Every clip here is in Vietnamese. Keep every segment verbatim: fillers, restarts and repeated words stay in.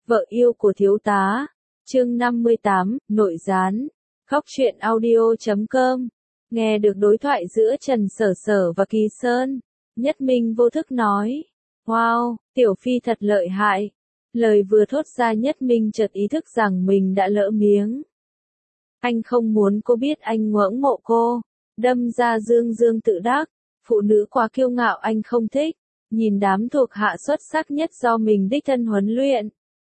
Vợ yêu của thiếu tá. Chương năm mươi tám, nội gián. Góc truyện audio chấm com. Nghe được đối thoại giữa Trần Sở Sở và Kỳ Sơn, Nhất Minh vô thức nói. Wow, Tiểu Phi thật lợi hại. Lời vừa thốt ra Nhất Minh chợt ý thức rằng mình đã lỡ miếng. Anh không muốn cô biết anh ngưỡng mộ cô. Đâm ra dương dương tự đắc. Phụ nữ quá kiêu ngạo anh không thích. Nhìn đám thuộc hạ xuất sắc nhất do mình đích thân huấn luyện.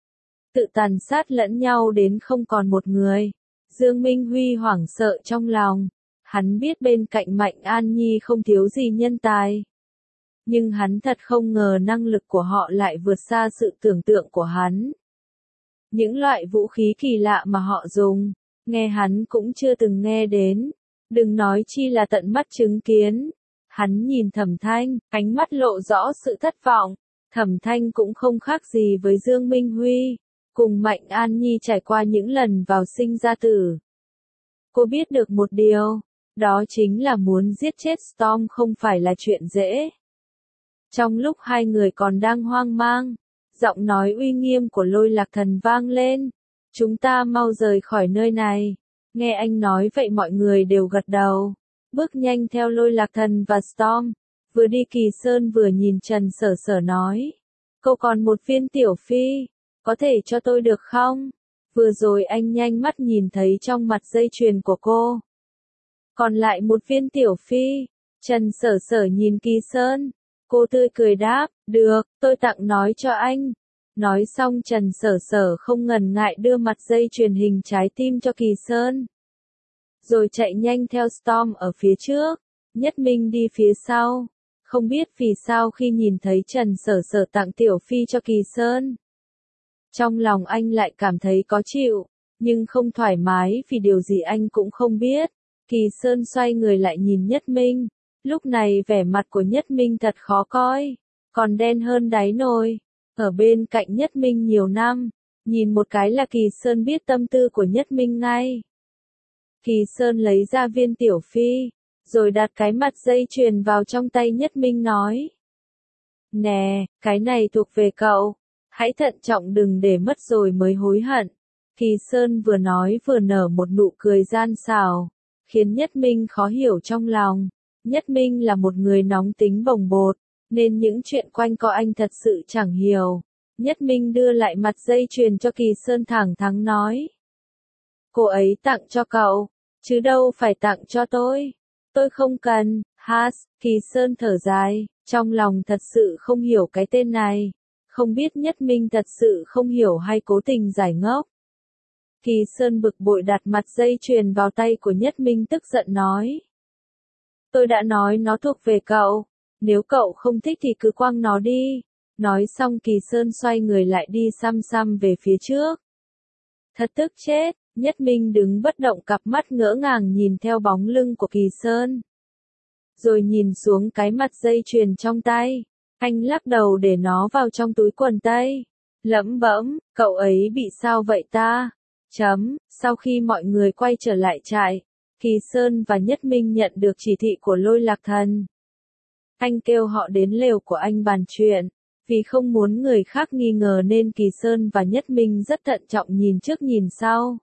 Tự tàn sát lẫn nhau đến không còn một người. Dương Minh Huy hoảng sợ trong lòng. Hắn biết bên cạnh Mạnh An Nhi không thiếu gì nhân tài. Nhưng hắn thật không ngờ năng lực của họ lại vượt xa sự tưởng tượng của hắn. Những loại vũ khí kỳ lạ mà họ dùng, nghe hắn cũng chưa từng nghe đến. Đừng nói chi là tận mắt chứng kiến. Hắn nhìn Thẩm Thanh, ánh mắt lộ rõ sự thất vọng. Thẩm Thanh cũng không khác gì với Dương Minh Huy. Cùng Mạnh An Nhi trải qua những lần vào sinh ra tử. Cô biết được một điều, đó chính là muốn giết chết Storm không phải là chuyện dễ. Trong lúc hai người còn đang hoang mang, giọng nói uy nghiêm của Lôi Lạc Thần vang lên. Chúng ta mau rời khỏi nơi này. Nghe anh nói vậy mọi người đều gật đầu. Bước nhanh theo Lôi Lạc Thần và Storm. Vừa đi Kỳ Sơn vừa nhìn Trần Sở Sở nói. Cô còn một viên Tiểu Phi. Có thể cho tôi được không? Vừa rồi anh nhanh mắt nhìn thấy trong mặt dây chuyền của cô. Còn lại một viên Tiểu Phi. Trần Sở Sở nhìn Kỳ Sơn. Cô tươi cười đáp, được, tôi tặng nói cho anh. Nói xong Trần Sở Sở không ngần ngại đưa mặt dây chuyền hình trái tim cho Kỳ Sơn. Rồi chạy nhanh theo Storm ở phía trước. Nhất Minh đi phía sau. Không biết vì sao khi nhìn thấy Trần Sở Sở tặng Tiểu Phi cho Kỳ Sơn. Trong lòng anh lại cảm thấy có chịu, nhưng không thoải mái vì điều gì anh cũng không biết. Kỳ Sơn xoay người lại nhìn Nhất Minh. Lúc này vẻ mặt của Nhất Minh thật khó coi, còn đen hơn đáy nồi. Ở bên cạnh Nhất Minh nhiều năm, nhìn một cái là Kỳ Sơn biết tâm tư của Nhất Minh ngay. Kỳ Sơn lấy ra viên Tiểu Phi, rồi đặt cái mặt dây chuyền vào trong tay Nhất Minh nói. Nè, cái này thuộc về cậu. Hãy thận trọng đừng để mất rồi mới hối hận. Kỳ Sơn vừa nói vừa nở một nụ cười gian xảo, khiến Nhất Minh khó hiểu trong lòng. Nhất Minh là một người nóng tính bồng bột, nên những chuyện quanh co anh thật sự chẳng hiểu. Nhất Minh đưa lại mặt dây chuyền cho Kỳ Sơn thẳng thắn nói. Cô ấy tặng cho cậu, chứ đâu phải tặng cho tôi. Tôi không cần, Has, Kỳ Sơn thở dài, trong lòng thật sự không hiểu cái tên này. Không biết Nhất Minh thật sự không hiểu hay cố tình giải ngốc. Kỳ Sơn bực bội đặt mặt dây chuyền vào tay của Nhất Minh tức giận nói. Tôi đã nói nó thuộc về cậu. Nếu cậu không thích thì cứ quăng nó đi. Nói xong Kỳ Sơn xoay người lại đi xăm xăm về phía trước. Thật tức chết, Nhất Minh đứng bất động cặp mắt ngỡ ngàng nhìn theo bóng lưng của Kỳ Sơn. Rồi nhìn xuống cái mặt dây chuyền trong tay. Anh lắc đầu để nó vào trong túi quần tây. Lẩm bẩm, cậu ấy bị sao vậy ta? Chấm, sau khi mọi người quay trở lại trại, Kỳ Sơn và Nhất Minh nhận được chỉ thị của Lôi Lạc Thần. Anh kêu họ đến lều của anh bàn chuyện. Vì không muốn người khác nghi ngờ nên Kỳ Sơn và Nhất Minh rất thận trọng nhìn trước nhìn sau.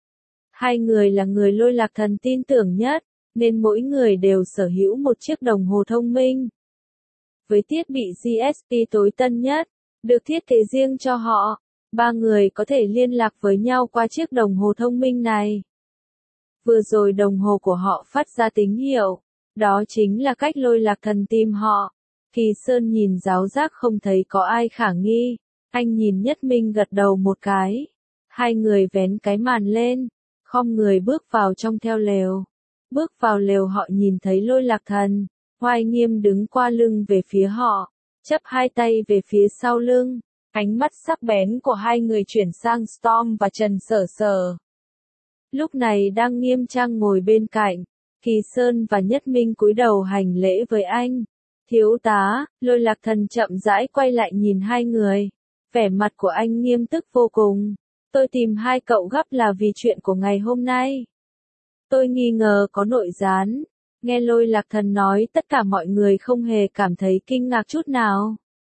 Hai người là người Lôi Lạc Thần tin tưởng nhất, nên mỗi người đều sở hữu một chiếc đồng hồ thông minh. Với thiết bị giê ét pê tối tân nhất, được thiết kế riêng cho họ, ba người có thể liên lạc với nhau qua chiếc đồng hồ thông minh này. Vừa rồi đồng hồ của họ phát ra tín hiệu, đó chính là cách Lôi Lạc Thần tìm họ. Kỳ Sơn nhìn giáo giác không thấy có ai khả nghi, anh nhìn Nhất Minh gật đầu một cái. Hai người vén cái màn lên, khom người bước vào trong theo lều. Bước vào lều họ nhìn thấy Lôi Lạc Thần. Hoài nghiêm đứng qua lưng về phía họ, chắp hai tay về phía sau lưng, ánh mắt sắc bén của hai người chuyển sang Storm và Trần Sở Sở. Lúc này đang nghiêm trang ngồi bên cạnh, Kỳ Sơn và Nhất Minh cúi đầu hành lễ với anh. Thiếu tá, Lôi Lạc Thần chậm rãi quay lại nhìn hai người, vẻ mặt của anh nghiêm túc vô cùng. Tôi tìm hai cậu gấp là vì chuyện của ngày hôm nay. Tôi nghi ngờ có nội gián. Nghe Lôi Lạc Thần nói tất cả mọi người không hề cảm thấy kinh ngạc chút nào.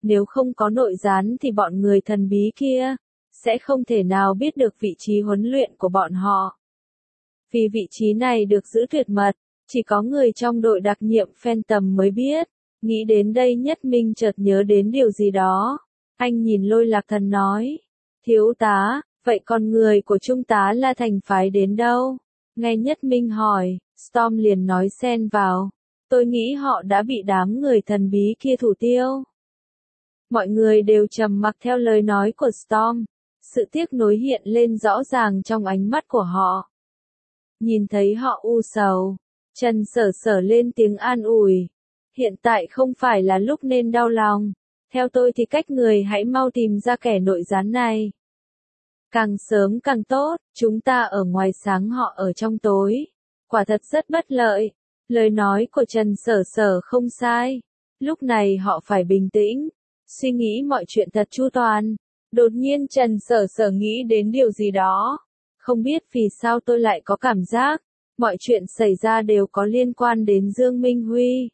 Nếu không có nội gián thì bọn người thần bí kia sẽ không thể nào biết được vị trí huấn luyện của bọn họ. Vì vị trí này được giữ tuyệt mật, chỉ có người trong đội đặc nhiệm Phantom mới biết. Nghĩ đến đây Nhất Minh chợt nhớ đến điều gì đó. Anh nhìn Lôi Lạc Thần nói. Thiếu tá, vậy con người của trung tá La Thành phái đến đâu? Nghe Nhất Minh hỏi, Storm liền nói xen vào. Tôi nghĩ họ đã bị đám người thần bí kia thủ tiêu. Mọi người đều trầm mặc theo lời nói của Storm. Sự tiếc nuối hiện lên rõ ràng trong ánh mắt của họ. Nhìn thấy họ u sầu, Trần Sở Sở lên tiếng an ủi. Hiện tại không phải là lúc nên đau lòng. Theo tôi thì cách người hãy mau tìm ra kẻ nội gián này. Càng sớm càng tốt, chúng ta ở ngoài sáng họ ở trong tối. Quả thật rất bất lợi. Lời nói của Trần Sở Sở không sai. Lúc này họ phải bình tĩnh, suy nghĩ mọi chuyện thật chu toàn. Đột nhiên Trần Sở Sở nghĩ đến điều gì đó. Không biết vì sao tôi lại có cảm giác, mọi chuyện xảy ra đều có liên quan đến Dương Minh Huy.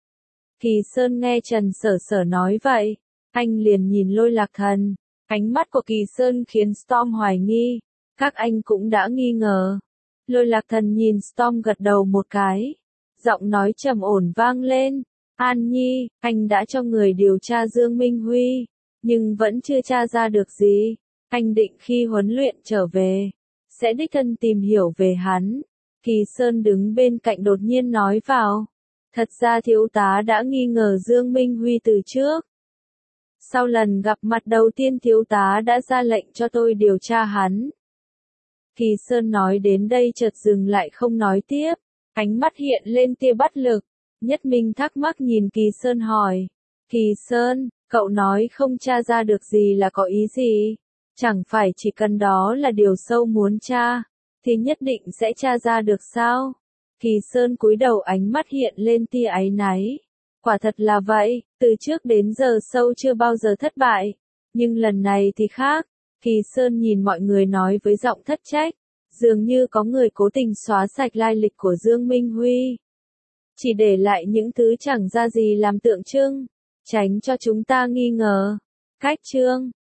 Kỳ Sơn nghe Trần Sở Sở nói vậy, anh liền nhìn Lôi Lạc Thần. Ánh mắt của Kỳ Sơn khiến Storm hoài nghi. Các anh cũng đã nghi ngờ. Lôi Lạc Thần nhìn Storm gật đầu một cái. Giọng nói trầm ổn vang lên. An Nhi, anh đã cho người điều tra Dương Minh Huy, nhưng vẫn chưa tra ra được gì. Anh định khi huấn luyện trở về, sẽ đích thân tìm hiểu về hắn. Kỳ Sơn đứng bên cạnh đột nhiên nói vào. Thật ra thiếu tá đã nghi ngờ Dương Minh Huy từ trước. Sau lần gặp mặt đầu tiên thiếu tá đã ra lệnh cho tôi điều tra hắn. Kỳ Sơn nói đến đây chợt dừng lại không nói tiếp. Ánh mắt hiện lên tia bất lực. Nhất Minh thắc mắc nhìn Kỳ Sơn hỏi. Kỳ Sơn, cậu nói không tra ra được gì là có ý gì? Chẳng phải chỉ cần đó là điều sâu muốn tra, thì nhất định sẽ tra ra được sao? Kỳ Sơn cúi đầu ánh mắt hiện lên tia áy náy. Quả thật là vậy, từ trước đến giờ sâu chưa bao giờ thất bại. Nhưng lần này thì khác. Kỳ Sơn nhìn mọi người nói với giọng thất trách. Dường như có người cố tình xóa sạch lai lịch của Dương Minh Huy. Chỉ để lại những thứ chẳng ra gì làm tượng trưng, tránh cho chúng ta nghi ngờ. Cách chương